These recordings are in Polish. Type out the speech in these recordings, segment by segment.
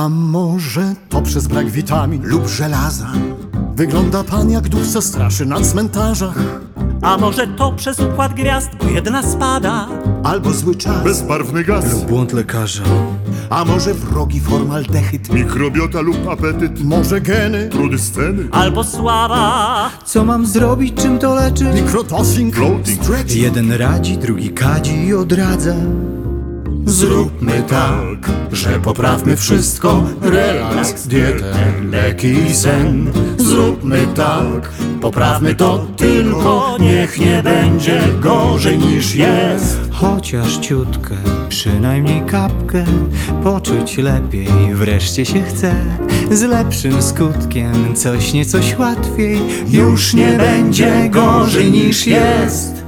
A może to przez brak witamin lub żelaza? Wygląda pan jak duch, co straszy na cmentarzach. A może to przez układ gwiazd, bo jedna spada? Albo zły czas, bezbarwny gaz lub błąd lekarza. a może wrogi formaldehyd, mikrobiota lub apetyt, może geny, trudy sceny, Albo sława? Co mam zrobić, czym to leczy? mikrotossing, Floating. stretching. Jeden radzi, drugi kadzi i odradza. Zróbmy tak, że poprawmy wszystko. Relaks, dietę, leki i sen. Zróbmy tak, poprawmy to tylko. Niech nie będzie gorzej niż jest. Chociaż ciutkę, przynajmniej kapkę, poczuć lepiej wreszcie się chce. Z lepszym skutkiem, coś niecoś łatwiej. Już nie będzie gorzej niż jest.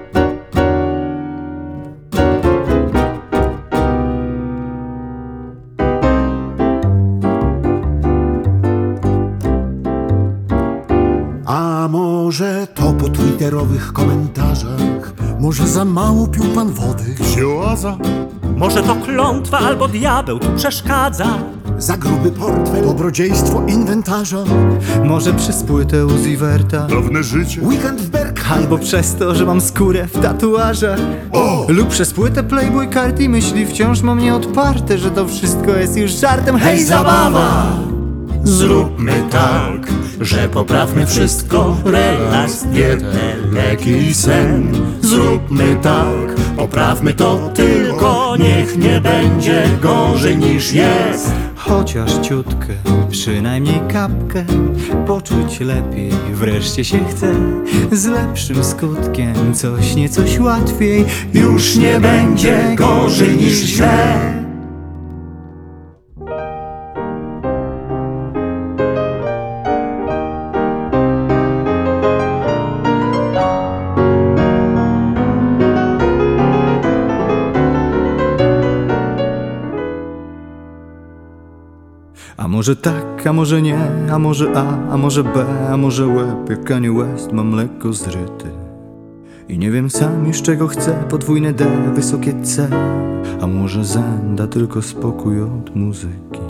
A może to po twitterowych komentarzach? Może za mało pił pan wody? się oaza, Może to klątwa albo diabeł tu przeszkadza? Za gruby portfel? Dobrodziejstwo inwentarza? Może przez płytę Uziverta, dawne życie, Weekend w Berkheim? albo przez to, że mam skórę w tatuażach. Lub przez płytę Playboy Card i myśli wciąż mam nieodparte, że to wszystko jest już żartem. Hej, zabawa! Zróbmy tak, że poprawmy wszystko. Relaks, dietę, leki i sen. Zróbmy tak, poprawmy to tylko. Niech nie będzie gorzej niż jest. Chociaż ciutkę, przynajmniej kapkę, poczuć lepiej wreszcie się chce. Z lepszym skutkiem, coś niecoś łatwiej. Już nie będzie gorzej niż źle. A może tak, a może nie, a może A, a może B, a może łeb, jak Kanye West mam lekko zryty. I nie wiem sam już czego chcę, podwójne D, wysokie C. A może zęda tylko spokój od muzyki.